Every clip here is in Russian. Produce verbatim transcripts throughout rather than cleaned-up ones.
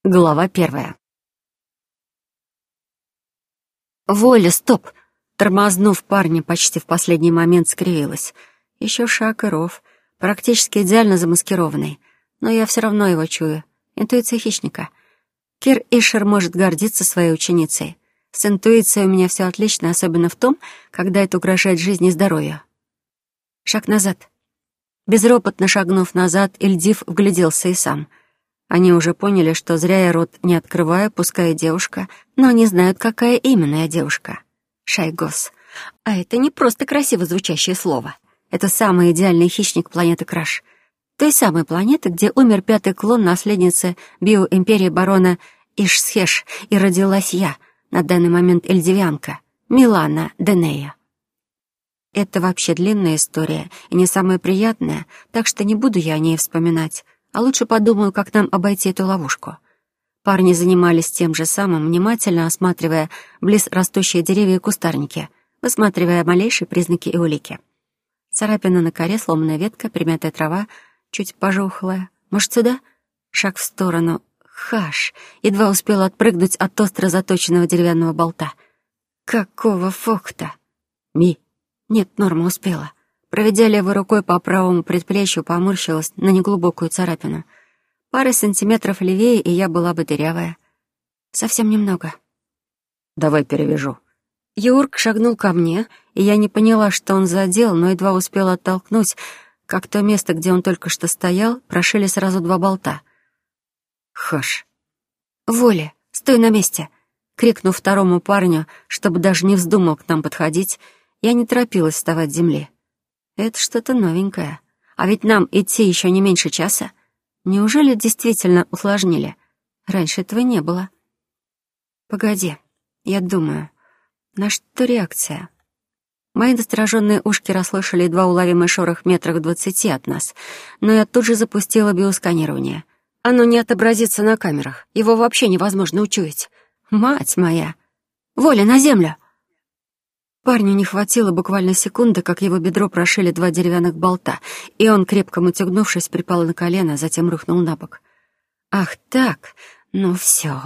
Глава первая. «Воля, стоп!» Тормознув парня, почти в последний момент скривилась. Еще шаг и ров, практически идеально замаскированный. Но я все равно его чую. Интуиция хищника. Кир Ишер может гордиться своей ученицей. С интуицией у меня все отлично, особенно в том, когда это угрожает жизни и здоровью. Шаг назад. Безропотно шагнув назад, Ильдив вгляделся и сам — они уже поняли, что зря я рот не открываю, пускай девушка, но не знают, какая именно я девушка. Шайгос. А это не просто красиво звучащее слово. Это самый идеальный хищник планеты Краш. Той самой планеты, где умер пятый клон наследницы биоимперии барона Ишсхеш, и родилась я, на данный момент эльдивянка, Милана Денея. Это вообще длинная история и не самая приятная, так что не буду я о ней вспоминать. А лучше подумаю, как нам обойти эту ловушку. Парни занимались тем же самым, внимательно осматривая близ растущие деревья и кустарники, высматривая малейшие признаки и улики. Царапина на коре, сломанная ветка, примятая трава, чуть пожухлая. Может, сюда? Шаг в сторону. Хаш! Едва успела отпрыгнуть от остро заточенного деревянного болта. Какого фокта? Ми. Нет, Норма успела. Проведя левой рукой по правому предплечью, поморщилась на неглубокую царапину. Пары сантиметров левее, и я была бы дырявая. Совсем немного. «Давай перевяжу». Юрк шагнул ко мне, и я не поняла, что он задел, но едва успела оттолкнуть, как то место, где он только что стоял, прошили сразу два болта. «Хаш». «Воля, стой на месте!» Крикнув второму парню, чтобы даже не вздумал к нам подходить, я не торопилась вставать с земли. Это что-то новенькое. А ведь нам идти еще не меньше часа. Неужели действительно усложнили? Раньше этого не было. Погоди, я думаю, на что реакция? Мои настороженные ушки расслышали едва уловимый шорох в метрах в двадцати от нас, но я тут же запустила биосканирование. Оно не отобразится на камерах, его вообще невозможно учуять. Мать моя! Воля, на землю! Парню не хватило буквально секунды, как его бедро прошили два деревянных болта, и он, крепко мотягнувшись, припал на колено, затем рухнул на бок. «Ах так, ну все».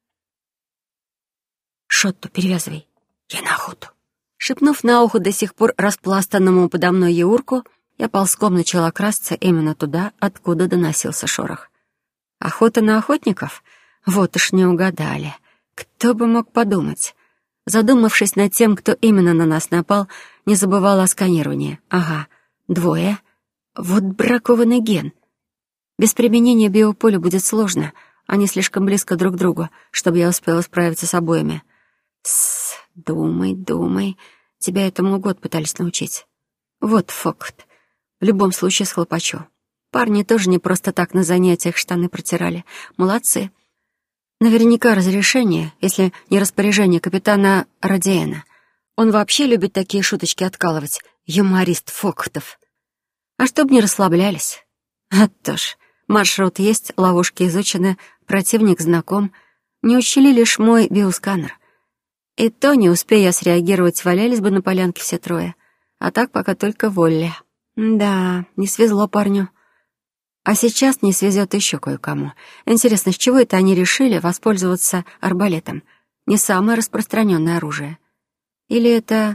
«Шотту перевязывай, я на охоту». Шепнув на ухо до сих пор распластанному подо мной Еурку, я ползком начала красться именно туда, откуда доносился шорох. Охота на охотников? Вот уж не угадали. Кто бы мог подумать? Задумавшись над тем, кто именно на нас напал, не забывала о сканировании. Ага, двое. Вот бракованный ген. Без применения биополя будет сложно. Они слишком близко друг к другу, чтобы я успела справиться с обоими. Тссс, думай, думай. Тебя этому год пытались научить. Вот факт. В любом случае схлопочу. Парни тоже не просто так на занятиях штаны протирали. Молодцы. Наверняка разрешение, если не распоряжение капитана Радиэна. Он вообще любит такие шуточки откалывать. Юморист Фоктов. А чтоб не расслаблялись. А то ж, маршрут есть, ловушки изучены, противник знаком. Не учили лишь мой биосканер. И то, не успея я среагировать, валялись бы на полянке все трое. А так пока только Волли. Да, не свезло парню. А сейчас не свезет еще кое-кому. Интересно, с чего это они решили воспользоваться арбалетом? Не самое распространенное оружие. Или это...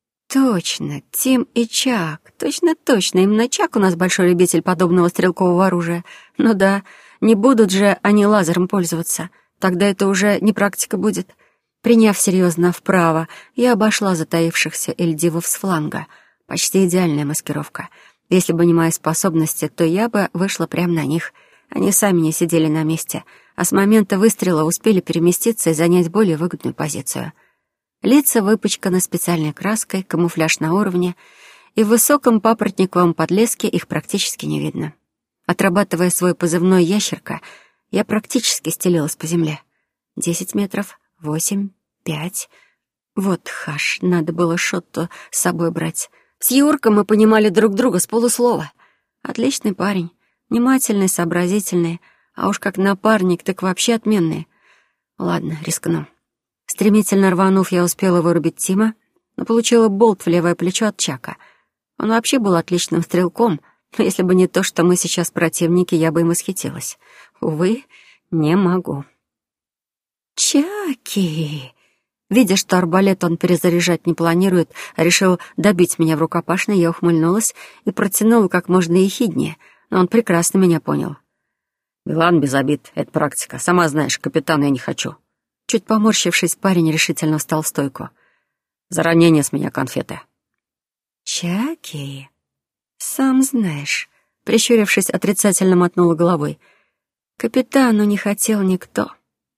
Точно, Тим и Чак. Точно-точно, именно Чак у нас большой любитель подобного стрелкового оружия. Ну да, не будут же они лазером пользоваться. Тогда это уже не практика будет. Приняв серьезно вправо, я обошла затаившихся эльдивов с фланга. Почти идеальная маскировка. Если бы не мои способности, то я бы вышла прямо на них. Они сами не сидели на месте, а с момента выстрела успели переместиться и занять более выгодную позицию. Лица выпачканы специальной краской, камуфляж на уровне, и в высоком папоротниковом подлеске их практически не видно. Отрабатывая свой позывной «Ящерка», я практически стелилась по земле. Десять метров, восемь, пять. Вот хаш, надо было Шотту с собой брать. С Юрком мы понимали друг друга с полуслова. Отличный парень, внимательный, сообразительный, а уж как напарник, так вообще отменный. Ладно, рискну. Стремительно рванув, я успела вырубить Тима, но получила болт в левое плечо от Чака. Он вообще был отличным стрелком, но если бы не то, что мы сейчас противники, я бы им восхитилась. Увы, Не могу. Чаки! Видя, что арбалет он перезаряжать не планирует, а решил добить меня в рукопашной, я ухмыльнулась и протянула как можно ехиднее, но он прекрасно меня понял. «Билан, без обид, это практика. Сама знаешь, капитан я не хочу». Чуть поморщившись, парень решительно встал в стойку. «За ранение с меня конфеты». «Чаки, сам знаешь», — прищурившись, отрицательно мотнула головой. «Капитану не хотел никто».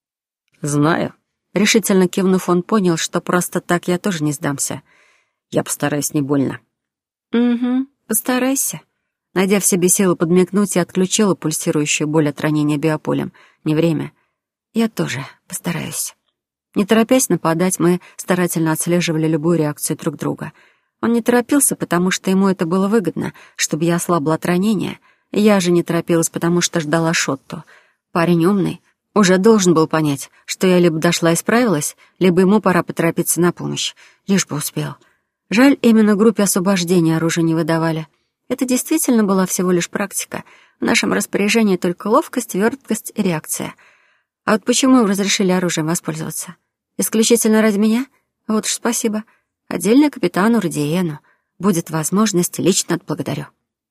«Знаю». Решительно кивнув, он понял, что просто так я тоже не сдамся. Я постараюсь не больно. «Угу, постарайся». Найдя в себе силы подмигнуть, я отключила пульсирующую боль от ранения биополем. Не время. Я тоже постараюсь. Не торопясь нападать, мы старательно отслеживали любую реакцию друг друга. Он не торопился, потому что ему это было выгодно, чтобы я ослабла от ранения. Я же не торопилась, потому что ждала Шотту. Парень умный. Уже должен был понять, что я либо дошла и справилась, либо ему пора поторопиться на помощь. Лишь бы успел. Жаль, именно группе освобождения оружие не выдавали. Это действительно была всего лишь практика. В нашем распоряжении только ловкость, верткость и реакция. А вот почему вы разрешили оружием воспользоваться? Исключительно ради меня? Вот уж спасибо. Отдельно капитану Родиену. Будет возможность, лично отблагодарю.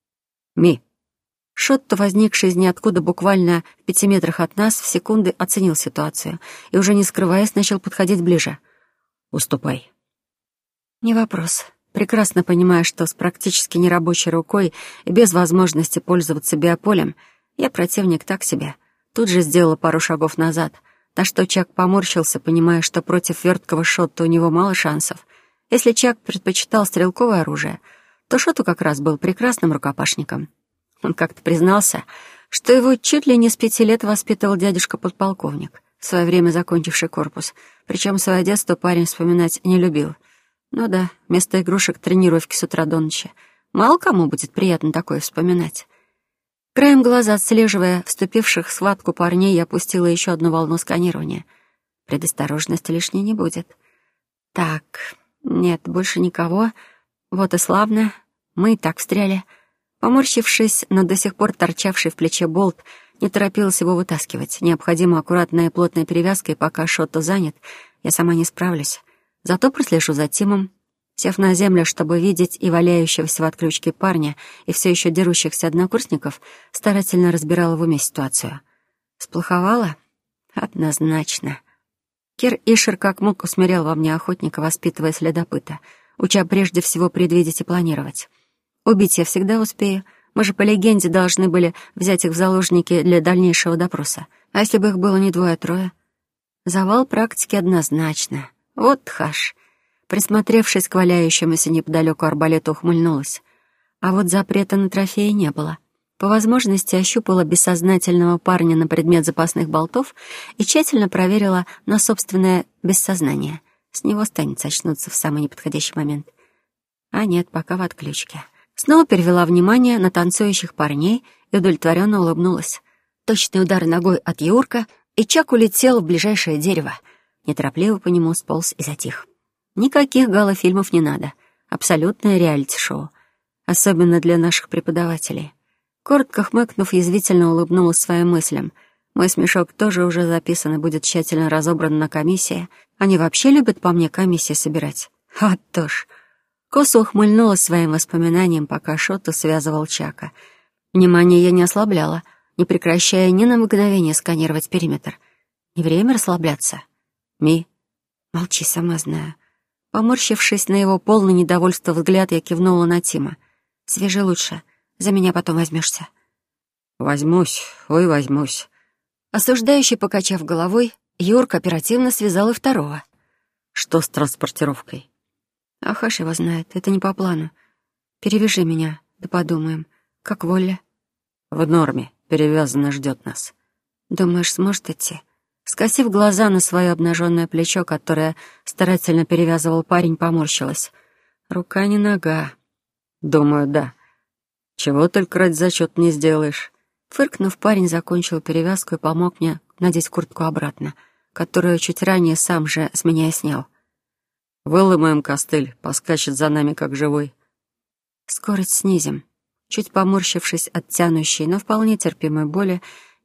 Ми. Шотто, возникший из ниоткуда буквально в пяти метрах от нас, в секунды оценил ситуацию и, уже не скрываясь, начал подходить ближе. «Уступай». «Не вопрос. Прекрасно понимая, что с практически нерабочей рукой и без возможности пользоваться биополем, я противник так себе. Тут же сделала пару шагов назад, на что Чак поморщился, понимая, что против верткого Шотто у него мало шансов. Если Чак предпочитал стрелковое оружие, то Шотту как раз был прекрасным рукопашником. Он как-то признался, что его чуть ли не с пяти лет воспитывал дядюшка-подполковник, в свое время закончивший корпус, причем свое детство парень вспоминать не любил. Ну да, вместо игрушек тренировки с утра до ночи. Мало кому будет приятно такое вспоминать. Краем глаза, отслеживая вступивших в схватку парней, я опустила еще одну волну сканирования. Предосторожности лишней не будет. Так, нет, больше никого. Вот и славно. Мы и так встряли. Поморщившись, но до сих пор торчавший в плече болт, не торопилась его вытаскивать. Необходима аккуратная и плотная перевязка, и пока Шотто занят, я сама не справлюсь. Зато прослежу за Тимом. Сев на землю, чтобы видеть и валяющегося в отключке парня, и все еще дерущихся однокурсников, старательно разбирала в уме ситуацию. Сплоховала? Однозначно. Кир Ишер как мог усмирял во мне охотника, воспитывая следопыта, уча прежде всего предвидеть и планировать. Убить я всегда успею. Мы же по легенде должны были взять их в заложники для дальнейшего допроса. А если бы их было не двое, а трое? Завал практики однозначно. Вот хаш. Присмотревшись к валяющемуся неподалеку арбалету, ухмыльнулась. А вот запрета на трофеи не было. По возможности ощупала бессознательного парня на предмет запасных болтов и тщательно проверила на собственное бессознание. С него станет очнуться в самый неподходящий момент. А нет, пока в отключке. Снова перевела внимание на танцующих парней и удовлетворенно улыбнулась. Точный удар ногой от Юрка, и Чак улетел в ближайшее дерево. Неторопливо по нему сполз и затих. Никаких галофильмов не надо. Абсолютное реалити-шоу. Особенно для наших преподавателей. Коротко хмыкнув, язвительно улыбнулась своим мыслям. Мой смешок тоже уже записан и будет тщательно разобран на комиссии. Они вообще любят по мне комиссии собирать. А то ж. Косо ухмыльнулась своим воспоминанием, пока Шотто связывал Чака. Внимание я не ослабляла, не прекращая ни на мгновение сканировать периметр. Не время расслабляться. Ми, молчи, сама знаю. Поморщившись на его полный недовольства взгляд, я кивнула на Тима. «Свяжи лучше, за меня потом возьмешься». «Возьмусь, ой, возьмусь». Осуждающий, покачав головой, Юрк оперативно связал и второго. «Что с транспортировкой?» «Ахаш его знает, это не по плану. Перевяжи меня, да подумаем. Как воля?» «В норме, перевязано, ждет нас». «Думаешь, сможет идти?» Скосив глаза на свое обнаженное плечо, которое старательно перевязывал парень, поморщилась. «Рука не нога». «Думаю, да. Чего только ради зачет не сделаешь». Фыркнув, парень закончил перевязку и помог мне надеть куртку обратно, которую чуть ранее сам же с меня и снял. «Выломаем костыль, поскачет за нами, как живой». «Скорость снизим». Чуть поморщившись от тянущей, но вполне терпимой боли,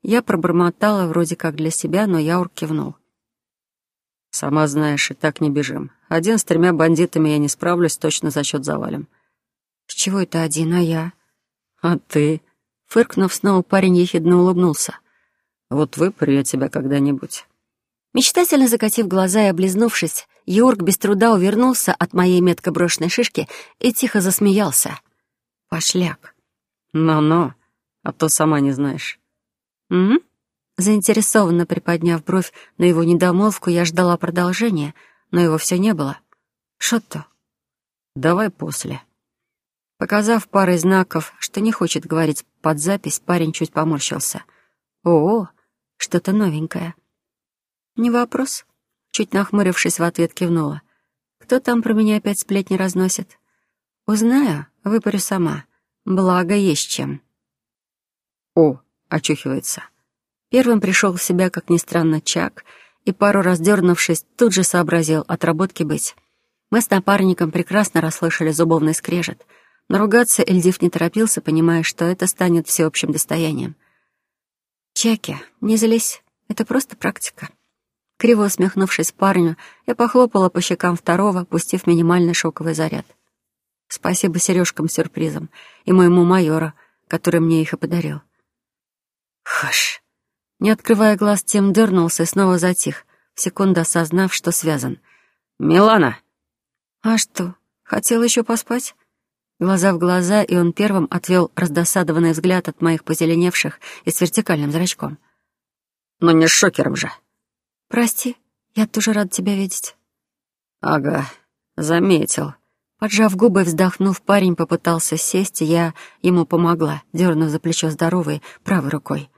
Я пробормотала вроде как для себя, но Яур кивнул. «Сама знаешь, и так не бежим. Один с тремя бандитами я не справлюсь, точно за счет завалим». «С чего это один, а я?» «А ты?» Фыркнув, снова парень ехидно улыбнулся. «Вот выпарю я тебя когда-нибудь». Мечтательно закатив глаза и облизнувшись, Йорк без труда увернулся от моей метко брошенной шишки и тихо засмеялся. Пошляк. «Но-но, а то сама не знаешь». «М?», заинтересованно приподняв бровь на его недомолвку, я ждала продолжения, но его все не было. «Что-то?» «Давай после». Показав парой знаков, что не хочет говорить под запись, парень чуть поморщился. «О, что-то новенькое». «Не вопрос», — чуть нахмурившись в ответ кивнула. «Кто там про меня опять сплетни разносит?» «Узнаю, выпарю сама. Благо есть чем». «О», — очухивается. Первым пришел в себя, как ни странно, Чак, и, пару раз дернувшись, тут же сообразил отработки быть. Мы с напарником прекрасно расслышали зубовный скрежет, но ругаться Эльдив не торопился, понимая, что это станет всеобщим достоянием. «Чаки, не злись, это просто практика». Криво усмехнувшись парню, я похлопала по щекам второго, пустив минимальный шоковый заряд. Спасибо сережкам-сюрпризам и моему майору, который мне их и подарил. Хаш. Не открывая глаз, Тим дернулся и снова затих, в секунду осознав, что связан. «Милана!» «А что, хотел еще поспать?» Глаза в глаза, и он первым отвел раздосадованный взгляд от моих позеленевших и с вертикальным зрачком. «Ну не с шокером же!» «Прости, я тоже рада тебя видеть». «Ага, заметил». Поджав губы и вздохнув, парень попытался сесть, и я ему помогла, дернув за плечо здоровой правой рукой.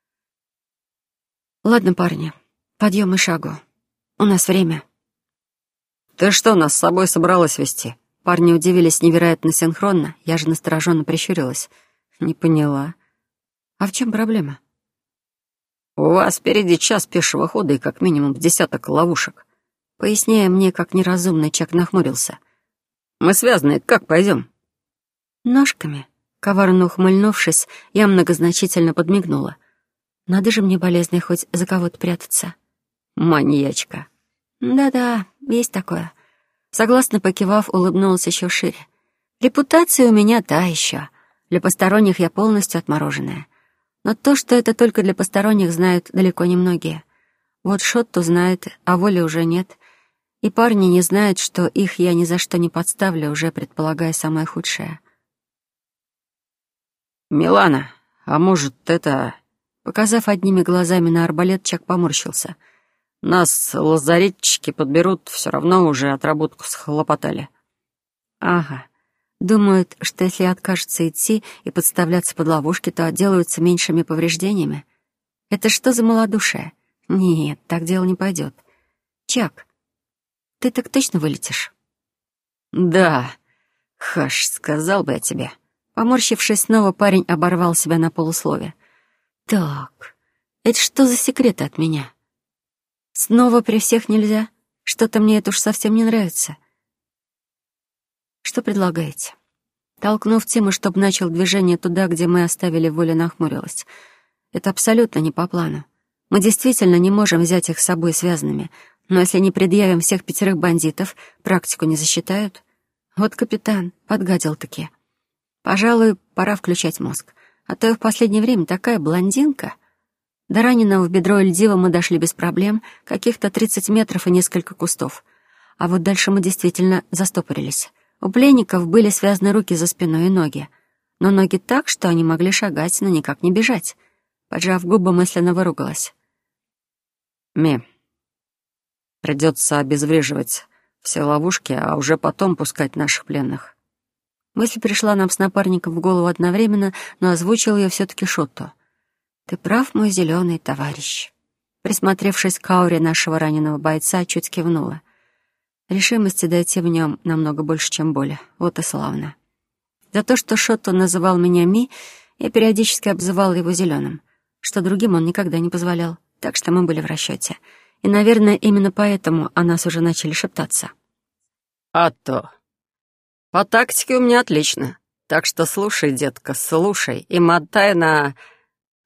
«Ладно, парни, подъем и шагу. У нас время». «Ты что, нас с собой собралась вести?» Парни удивились невероятно синхронно, я же настороженно прищурилась. «Не поняла. А в чем проблема?» «У вас впереди час пешего хода и как минимум десяток ловушек». Поясняя мне, как неразумный, Чак нахмурился. «Мы связаны, как пойдем?» «Ножками». Коварно ухмыльнувшись, я многозначительно подмигнула. «Надо же мне, болезной, хоть за кого-то прятаться». «Маньячка». «Да-да, есть такое». Согласно покивав, улыбнулась еще шире. «Репутация у меня та еще. Для посторонних я полностью отмороженная. Но то, что это только для посторонних, знают далеко не многие. Вот Шотту знает, а Воли уже нет. И парни не знают, что их я ни за что не подставлю, уже предполагая самое худшее». «Милана, а может, это...» Показав одними глазами на арбалет, Чак поморщился. «Нас лазаретчики подберут, все равно уже отработку схлопотали». «Ага. Думают, что если откажутся идти и подставляться под ловушки, то отделаются меньшими повреждениями. Это что за малодушие? Нет, так дело не пойдет. Чак, ты так точно вылетишь?» «Да, Хаш, сказал бы я тебе». Поморщившись снова, парень оборвал себя на полуслове. «Так, это что за секреты от меня? Снова при всех нельзя? Что-то мне это уж совсем не нравится». «Что предлагаете?» Толкнув Тима, чтобы начал движение туда, где мы оставили Волю, нахмурилась. «Это абсолютно не по плану. Мы действительно не можем взять их с собой связанными, но если не предъявим всех пятерых бандитов, практику не засчитают. Вот капитан подгадил-таки. Пожалуй, пора включать мозг, а то и в последнее время такая блондинка». До раненого в бедро Эльдива мы дошли без проблем, каких-то тридцать метров и несколько кустов. А вот дальше мы действительно застопорились. У пленников были связаны руки за спиной и ноги. Но ноги так, что они могли шагать, но никак не бежать. Поджав губы, мысленно выругалась. «Ми, придется обезвреживать все ловушки, а уже потом пускать наших пленных». Мысль пришла нам с напарником в голову одновременно, но озвучил ее все-таки Шотту. «Ты прав, мой зеленый товарищ». Присмотревшись к ауре нашего раненого бойца, чуть кивнула. Решимости дойти в нем намного больше, чем боли. Вот и славно. За то, что Шотту называл меня Ми, я периодически обзывала его зеленым, что другим он никогда не позволял, так что мы были в расчете. И, наверное, именно поэтому о нас уже начали шептаться. «А то. По тактике у меня отлично. Так что слушай, детка, слушай, и мотай на...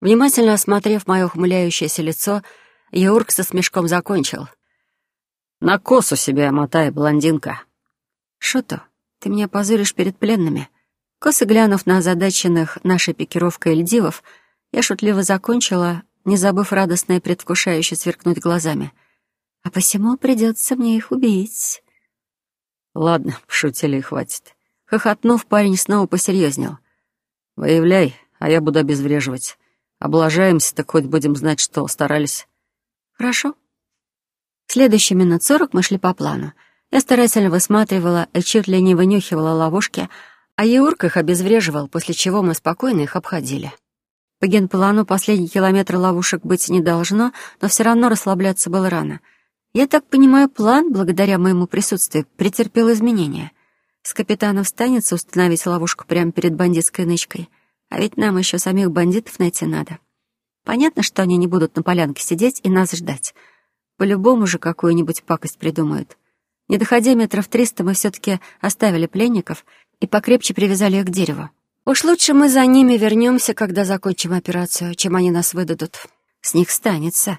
Внимательно осмотрев мое ухмыляющееся лицо, Яурк со смешком закончил. «На косу себя мотай, блондинка». «Шото, ты меня позоришь перед пленными». Косо глянув на озадаченных нашей пикировкой льдивов, я шутливо закончила, не забыв радостно и предвкушающе сверкнуть глазами. «А посему придется мне их убить». «Ладно, пошутили и хватит». Хохотнув, парень снова посерьезнел. «Выявляй, а я буду обезвреживать. Облажаемся, так хоть будем знать, что старались». «Хорошо». Следующие минут сорок мы шли по плану. Я старательно высматривала и чуть ли не вынюхивала ловушки, а Еурк их обезвреживал, после чего мы спокойно их обходили. По генплану последний километр ловушек быть не должно, но все равно расслабляться было рано. Я так понимаю, план, благодаря моему присутствию, претерпел изменения. С капитаном станется установить ловушку прямо перед бандитской нычкой, а ведь нам еще самих бандитов найти надо. Понятно, что они не будут на полянке сидеть и нас ждать. По-любому же какую-нибудь пакость придумают. Не доходя метров триста, мы все-таки оставили пленников и покрепче привязали их к дереву. Уж лучше мы за ними вернемся, когда закончим операцию, чем они нас выдадут. С них станется.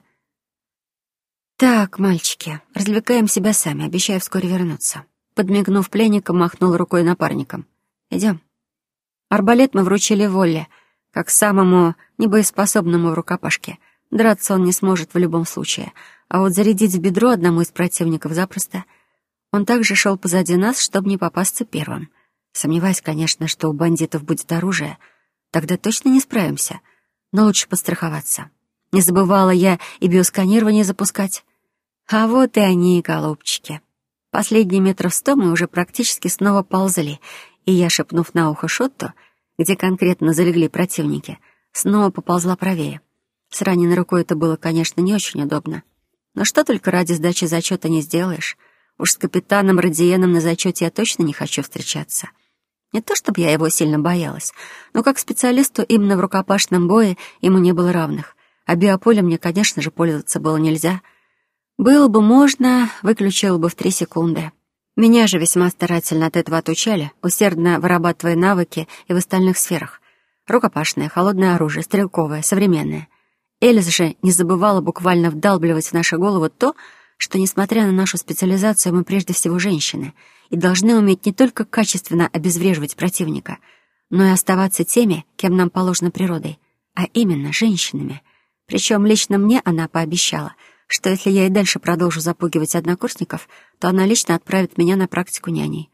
Так, мальчики, развлекаем себя сами, обещаю вскоре вернуться. Подмигнув пленникам, махнул рукой напарником. Идем. Арбалет мы вручили Волле, как самому небоеспособному в рукопашке. Драться он не сможет в любом случае, а вот зарядить в бедро одному из противников запросто. Он также шел позади нас, чтобы не попасться первым. Сомневаюсь, конечно, что у бандитов будет оружие. Тогда точно не справимся. Но лучше подстраховаться. Не забывала я и биосканирование запускать. А вот и они, голубчики. Последние метров сто мы уже практически снова ползали, и я, шепнув на ухо Шотту, где конкретно залегли противники, снова поползла правее. С раненой рукой это было, конечно, не очень удобно. Но что только ради сдачи зачета не сделаешь. Уж с капитаном Радиеном на зачете я точно не хочу встречаться. Не то чтобы я его сильно боялась, но как специалисту именно в рукопашном бое ему не было равных. А биополем мне, конечно же, пользоваться было нельзя. Было бы можно, выключила бы в три секунды. Меня же весьма старательно от этого отучали, усердно вырабатывая навыки и в остальных сферах. Рукопашное, холодное оружие, стрелковое, современное. Элис же не забывала буквально вдалбливать в наши головы то, что, несмотря на нашу специализацию, мы прежде всего женщины и должны уметь не только качественно обезвреживать противника, но и оставаться теми, кем нам положено природой, а именно женщинами. Причем лично мне она пообещала, что если я и дальше продолжу запугивать однокурсников, то она лично отправит меня на практику няней.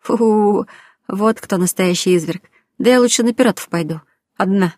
Фу, вот кто настоящий изверг. Да я лучше на пиратов пойду. Одна.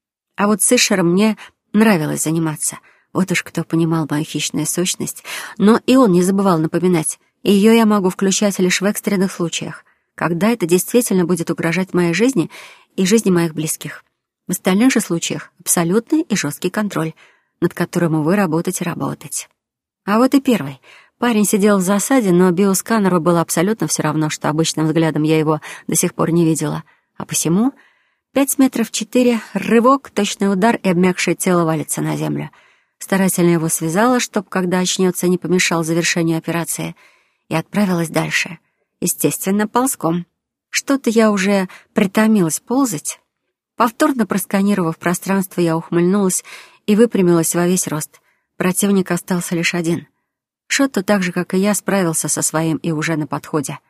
А вот с Ишером мне нравилось заниматься. Вот уж кто понимал мою хищную сущность. Но и он не забывал напоминать. Ее я могу включать лишь в экстренных случаях, когда это действительно будет угрожать моей жизни и жизни моих близких. В остальных же случаях абсолютный и жесткий контроль, над которым, увы, работать и работать. А вот и первый. Парень сидел в засаде, но биосканеру было абсолютно все равно, что обычным взглядом я его до сих пор не видела. А посему пять метров четыре, рывок, точный удар, и обмякшее тело валится на землю. Старательно его связала, чтоб, когда очнется, не помешал завершению операции, и отправилась дальше. Естественно, ползком. Что-то я уже притомилась ползать. Повторно просканировав пространство, я ухмыльнулась и выпрямилась во весь рост. Противник остался лишь один. Шотто, так же, как и я, справился со своим и уже на подходе.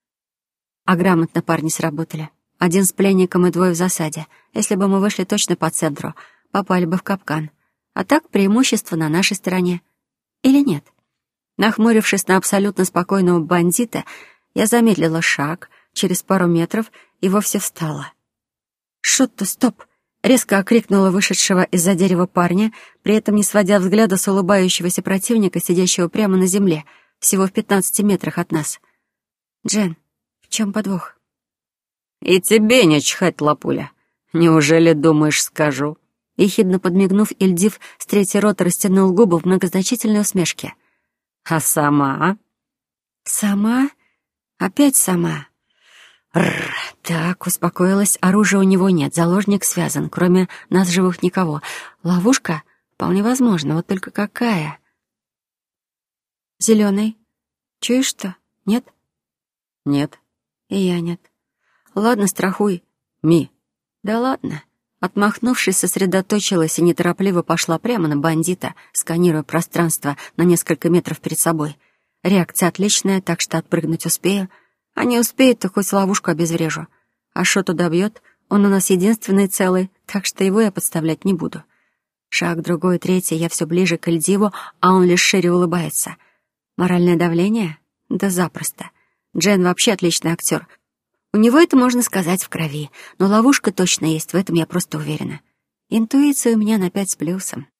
А грамотно парни сработали. Один с пленником и двое в засаде. Если бы мы вышли точно по центру, попали бы в капкан. А так преимущество на нашей стороне. Или нет? Нахмурившись на абсолютно спокойного бандита, я замедлила шаг, через пару метров и вовсе встала. «Шотто, стоп!» — резко окрикнула вышедшего из-за дерева парня, при этом не сводя взгляда с улыбающегося противника, сидящего прямо на земле, всего в пятнадцати метрах от нас. «Джен, в чем подвох?» «И тебе не чхать, лапуля. Неужели думаешь, скажу?» Ехидно подмигнув, Ильдив с третьей роты растянул губы в многозначительной усмешке. «А сама?» «Сама? Опять сама?» Рр, так, успокоилась, оружия у него нет, заложник связан, кроме нас живых никого. Ловушка? Вполне возможно, вот только какая? Зеленый, чуешь что? Нет? Нет. И я нет. Ладно, страхуй. Ми. Да ладно. Отмахнувшись, сосредоточилась и неторопливо пошла прямо на бандита, сканируя пространство на несколько метров перед собой. Реакция отличная, так что отпрыгнуть успею. А не успеет, то хоть ловушку обезврежу. А что туда бьет? Он у нас единственный целый, так что его я подставлять не буду. Шаг, другой, третий, я все ближе к Эльдиву, а он лишь шире улыбается. Моральное давление? Да запросто. Джен вообще отличный актер. У него это, можно сказать, в крови. Но ловушка точно есть, в этом я просто уверена. Интуиция у меня на пять с плюсом.